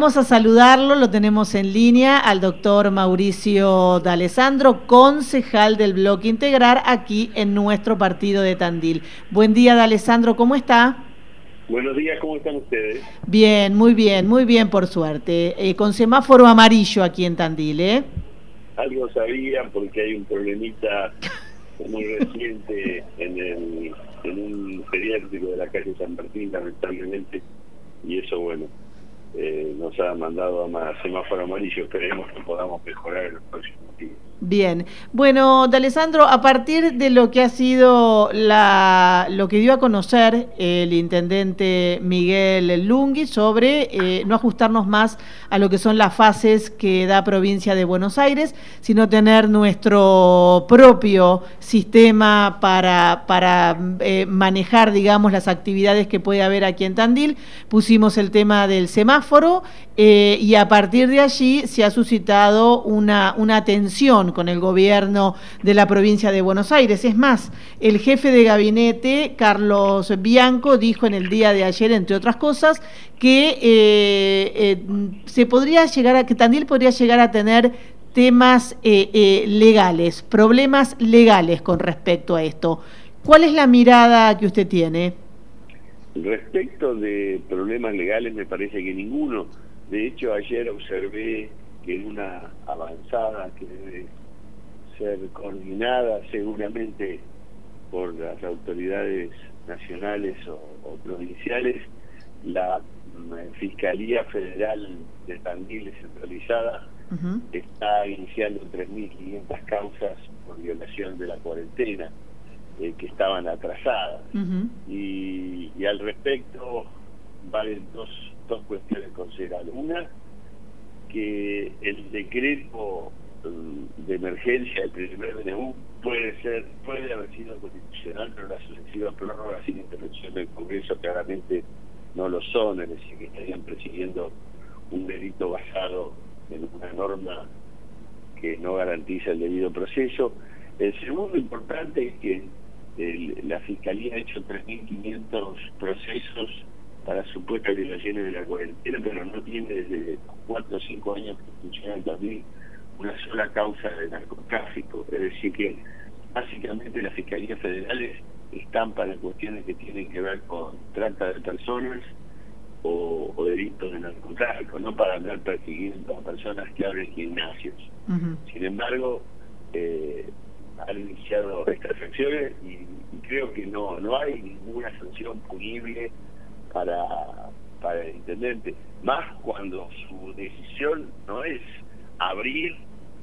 vamos a saludarlo, lo tenemos en línea, al doctor Mauricio D'Alessandro, concejal del Bloque Integrar aquí en nuestro partido de Tandil. Buen día, D'Alessandro, ¿cómo está? Buenos días, ¿cómo están ustedes? Bien, muy bien, por suerte. Con semáforo amarillo aquí en Tandil, ¿eh? Algo sabían porque hay un problemita muy reciente en un periódico de la calle San Martín, lamentablemente, y eso, bueno, nos ha mandado a más semáforo amarillo. Esperemos que podamos mejorar en los próximos días. Bien, bueno, D'Alessandro, a partir de lo que ha sido lo que dio a conocer el intendente Miguel Lunghi sobre no ajustarnos más a lo que son las fases que da provincia de Buenos Aires, sino tener nuestro propio sistema para manejar, digamos, las actividades que puede haber aquí en Tandil. Pusimos el tema del semáforo y a partir de allí se ha suscitado una tensión con el gobierno de la provincia de Buenos Aires. Es más, el jefe de gabinete, Carlos Bianco, dijo en el día de ayer, entre otras cosas, que que Tandil podría llegar a tener temas legales, problemas legales con respecto a esto. ¿Cuál es la mirada que usted tiene? Respecto de problemas legales, me parece que ninguno. De hecho, ayer observé que en una avanzada que debe ser coordinada seguramente por las autoridades nacionales o provinciales, la Fiscalía Federal de Tandil descentralizada está iniciando 3.500 causas por violación de la cuarentena que estaban atrasadas. Y al respecto valen dos cuestiones considerables. Una, que el decreto de emergencia del primer DNU puede haber sido constitucional, pero las sucesivas prórrogas sin intervención del Congreso claramente no lo son, es decir, que estarían persiguiendo un delito basado en una norma que no garantiza el debido proceso. El segundo importante es que la Fiscalía ha hecho 3.500 procesos para supuestas violaciones de la cuarentena, pero no tiene desde 4 o 5 años que funciona en Tandil una sola causa de narcotráfico. Es decir que básicamente las fiscalías federales están para cuestiones que tienen que ver con trata de personas o delitos de narcotráfico, no para andar persiguiendo a personas que abren gimnasios. Sin embargo, han iniciado estas acciones y creo que no hay ninguna sanción punible para el intendente, más cuando su decisión no es abrir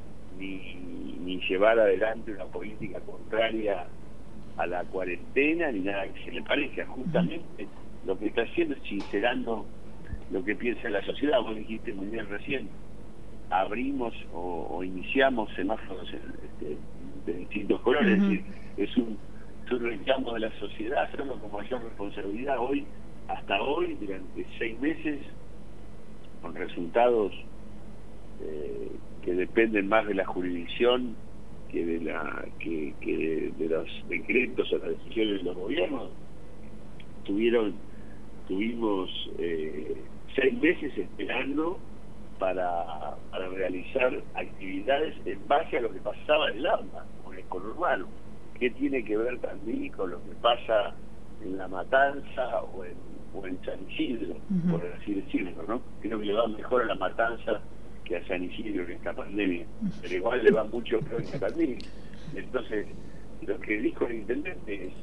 ni llevar adelante una política contraria a la cuarentena ni nada que se le parezca. Justamente lo que está haciendo es sincerando lo que piensa la sociedad. Vos dijiste muy bien recién, abrimos o iniciamos semáforos de distintos colores, es decir, es un reclamo de la sociedad, hacerlo con mayor responsabilidad. Hasta hoy, durante 6 meses, con resultados que dependen más de la jurisdicción que de los decretos o las decisiones de los gobiernos, tuvimos 6 meses esperando para realizar actividades en base a lo que pasaba en el AMBA, con el conurbano. ¿Qué tiene que ver también con lo que pasa en La Matanza o en San Isidro, por así decirlo, ¿no? Creo que le va mejor a La Matanza que a San Isidro en esta pandemia, pero igual le va mucho peor que a Tandil. Entonces, lo que dijo el intendente es: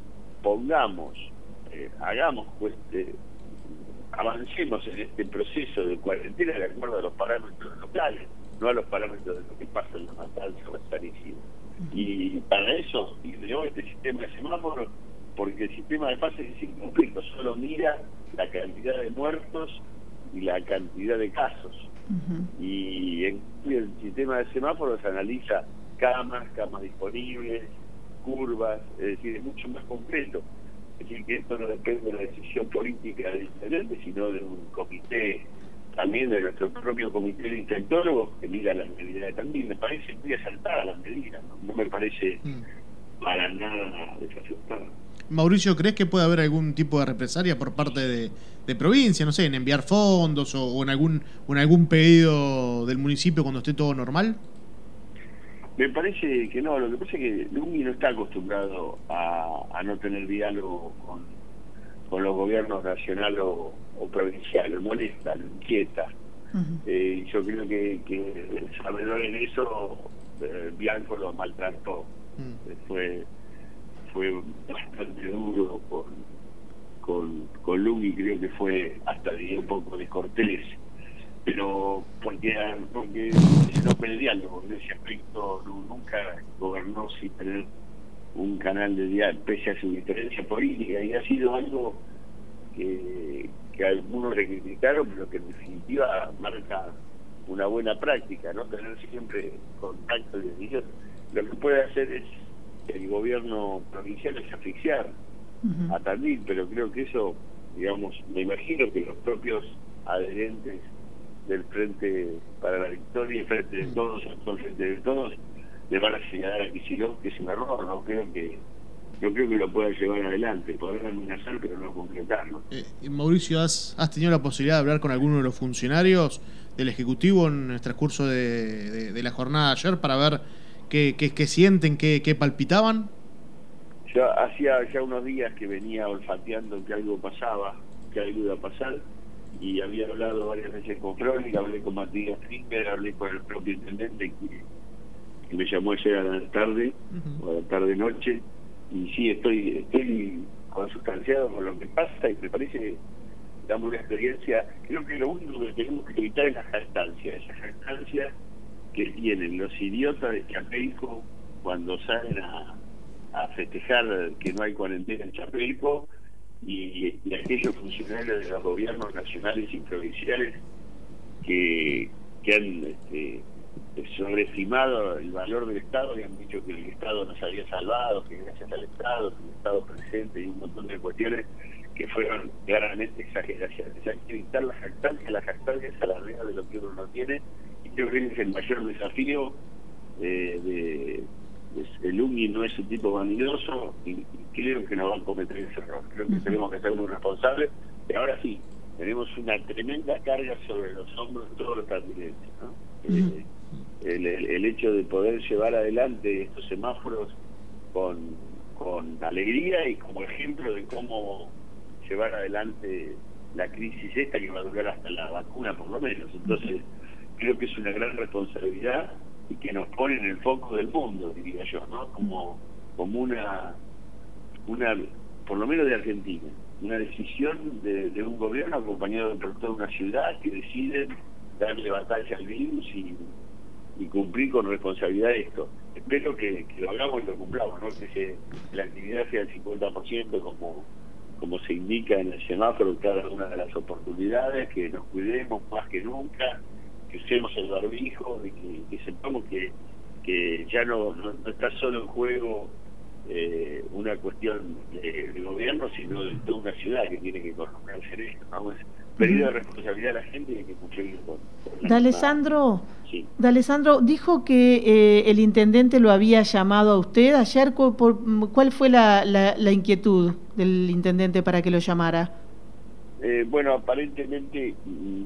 avancemos en este proceso de cuarentena de acuerdo a los parámetros locales, no a los parámetros de lo que pasa en La Matanza o en San Isidro. Y para eso ideó este sistema de semáforos, porque el sistema de fases es incompleto, solo mira la cantidad de muertos y la cantidad de casos. Y en el sistema de semáforos analiza camas disponibles, curvas, es decir, es mucho más completo. Es decir, que esto no depende de la decisión política del intendente, sino de un comité, también de nuestro propio comité de infectólogos que mira las medidas de Tandil. Me parece muy acertada las medidas, no me parece para nada desajustada. Mauricio, ¿crees que puede haber algún tipo de represalia por parte de provincia, no sé, en enviar fondos o en algún pedido del municipio cuando esté todo normal? Me parece que no, lo que pasa es que Lungi no está acostumbrado a no tener diálogo con los gobiernos nacional o provincial, lo molesta, lo inquieta. Yo creo que sabedor en eso, Bianco lo maltrató. Fue bastante duro con Lungi, creo que fue hasta diría un poco descortés, pero porque no fue el diálogo. En ese aspecto nunca gobernó sin tener un canal de diálogo, pese a su diferencia política, y ha sido algo que algunos le criticaron, pero que en definitiva marca una buena práctica, no tener siempre contacto y decisión. Lo que puede hacer es el gobierno provincial es asfixiar a Tandil, pero creo que eso, digamos, me imagino que los propios adherentes del Frente para la Victoria, el Frente de Todos, el actual Frente de Todos, le van a señalar a Kicillof que es un error. No creo que lo pueda llevar adelante, podrán amenazar pero no concretarlo. Mauricio, ¿has tenido la posibilidad de hablar con alguno de los funcionarios del Ejecutivo en el transcurso de la jornada de ayer para ver qué sienten, qué palpitaban? Yo hacía ya unos días que venía olfateando que algo pasaba, que algo iba a pasar, y había hablado varias veces con Frónica, hablé con Matías Trinker, hablé con el propio intendente que me llamó ayer a la tarde, o a la tarde-noche, y sí, estoy consustanciado con lo que pasa, y me parece, damos una experiencia. Creo que lo único que tenemos que evitar es la jactancia, esa jactancia que tienen los idiotas de Chapelco cuando salen a festejar que no hay cuarentena en Chapelco, y aquellos funcionarios de los gobiernos nacionales y provinciales que han sobreestimado el valor del Estado y han dicho que el Estado nos había salvado, que gracias al Estado, que el Estado presente y un montón de cuestiones que fueron claramente exageraciones. Hay que evitar la jactancia es alardear de lo que uno no tiene, y creo que ese es el mayor desafío. El Lungi no es un tipo vanidoso y creo que no va a cometer ese error. Creo que tenemos que ser muy responsables, y ahora sí, tenemos una tremenda carga sobre los hombros de todos los tandilenses, ¿no? El hecho de poder llevar adelante estos semáforos con alegría y como ejemplo de cómo llevar adelante la crisis esta que va a durar hasta la vacuna por lo menos. Entonces creo que es una gran responsabilidad y que nos pone en el foco del mundo, diría yo, ¿no? Como una por lo menos de Argentina, una decisión de un gobierno acompañado por toda una ciudad que deciden darle batalla al virus y cumplir con responsabilidad esto. Espero que lo hagamos y lo cumplamos, ¿no? Que la actividad sea el 50% como se indica en el semáforo en cada una de las oportunidades, que nos cuidemos más que nunca, que usemos el barbijo, que sepamos que ya no está solo en juego una cuestión de gobierno, sino de toda una ciudad que tiene que conocer esto, ¿no? Pedido de responsabilidad a la gente y hay que cumplirlo con D'Alessandro, sí. D'Alessandro dijo que el intendente lo había llamado a usted ayer. ¿Cuál fue la inquietud del intendente para que lo llamara? Bueno, aparentemente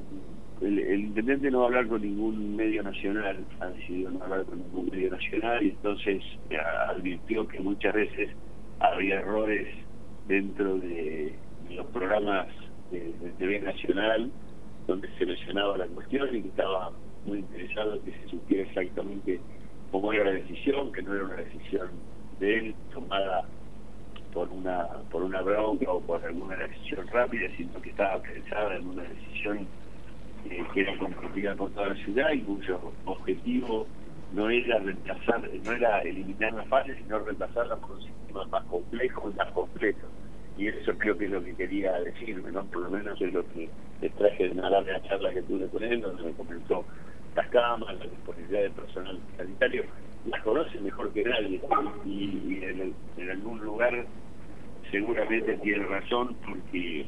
el intendente no va a hablar con ningún medio nacional, ha decidido no hablar con ningún medio nacional, y entonces advirtió que muchas veces había errores dentro de los programas de TV Nacional donde se mencionaba la cuestión, y que estaba muy interesado en que se supiera exactamente cómo era la decisión, que no era una decisión de él tomada por una bronca o por alguna decisión rápida, sino que estaba pensada en una decisión que era compartida por toda la ciudad y cuyo objetivo no era eliminar las fallas, sino reemplazarlas por un sistema más complejo y más completo. Y eso creo que es lo que quería decirme, ¿no? Por lo menos es lo que les traje de una larga charla que tuve con él, donde me comentó las camas, la disponibilidad de personal sanitario, las conoce mejor que nadie, y en algún lugar seguramente tiene razón, porque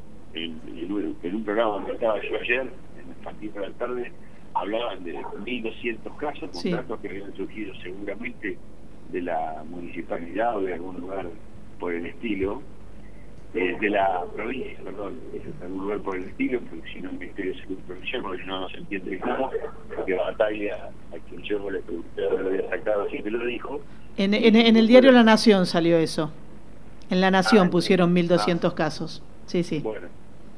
en un programa donde estaba yo ayer, en el Infantil de la tarde, hablaban de 1.200 casos, con datos que habían surgido seguramente de la municipalidad o de algún lugar por el estilo, de la provincia, perdón, en algún lugar por el estilo, porque si no el Ministerio de Salud Provincial, porque no se entiende cómo, porque Bataglia, a quien yo le pregunté dónde lo había sacado, así que lo dijo. En el diario La Nación salió eso. En La Nación pusieron 1.200 casos. Sí, sí. Bueno,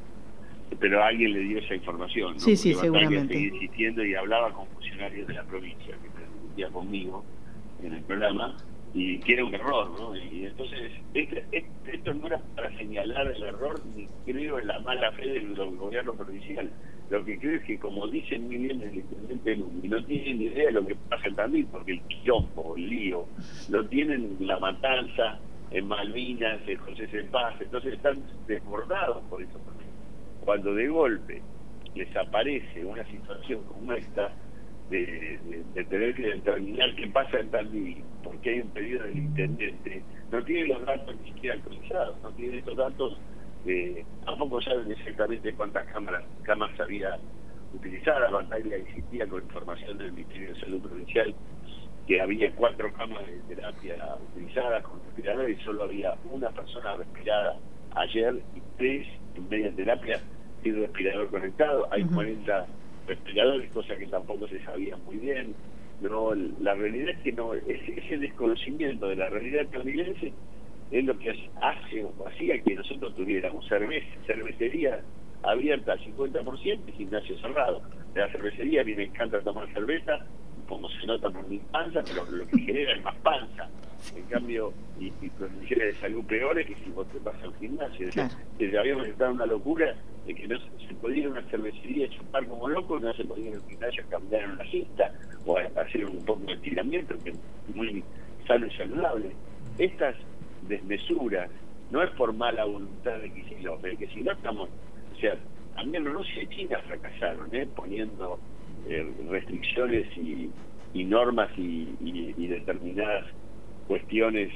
pero alguien le dio esa información, ¿no? Sí, sí, porque seguramente. seguía insistiendo y hablaba con funcionarios de la provincia, que discutía conmigo en el programa, y que era un error, ¿no? Y entonces, esto no era para señalar el error, ni creo en la mala fe del gobierno provincial. Lo que creo es que, como dicen muy bien el intendente Lungi, no tienen ni idea de lo que pasa en Tandil, porque el quilombo, el lío, lo tienen en La Matanza, en Malvinas, en José C. Paz, entonces están desbordados por eso. Cuando de golpe les aparece una situación como esta, de tener que determinar qué pasa en Tandil, porque hay un pedido del intendente, no tienen los datos ni siquiera actualizados, no tienen estos datos, tampoco saben exactamente cuántas cámaras había utilizadas. Bataglia existía con información del Ministerio de Salud Provincial que había 4 camas de terapia utilizadas con respiradores y solo había una persona respirada ayer y 3 en media terapia sin respirador conectado. Hay 40 respiradores, cosa que tampoco se sabía muy bien. No, la realidad es que no, ese desconocimiento de la realidad tandilense es lo que hace o hacía que nosotros tuviéramos cervecería abierta al 50% y gimnasio cerrado. De la cervecería a mí me encanta tomar cerveza, como se nota por mi panza, pero lo que genera es más panza. En cambio, y condiciones de salud peores que si vos te vas al gimnasio. Claro. Habíamos estado en una locura de que no se podía ir a una cervecería a chupar como loco, no se podía ir al gimnasio a caminar en una cinta o a hacer un poco de estiramiento, que es muy sano y saludable. Estas desmesuras no es por mala voluntad de Kicillof, que si no estamos, o sea, también Rusia y China fracasaron, poniendo restricciones y normas y determinadas cuestiones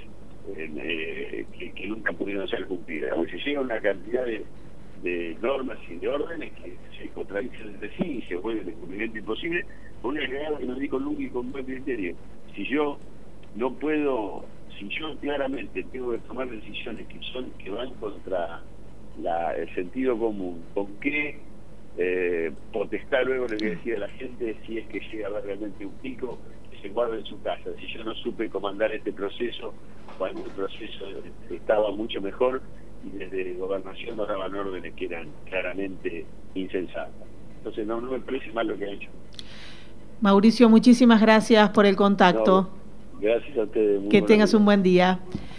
que nunca pudieron ser cumplidas. O se llega a una cantidad de normas y de órdenes que se contradicen entre sí y se vuelven de cumplimiento imposible, por una realidad que nos dijo Lungi con buen criterio. Si yo claramente tengo que tomar decisiones que van contra el sentido común, ¿con qué potestad luego le voy a decir a la gente si es que llega a haber realmente un pico, que se guarde en su casa? Si yo no supe comandar este proceso cuando el proceso estaba mucho mejor y desde Gobernación nos daban órdenes que eran claramente insensatas. Entonces no me parece mal lo que ha hecho. Mauricio, muchísimas gracias por el contacto. No, gracias a ustedes. Que tengas un buen día.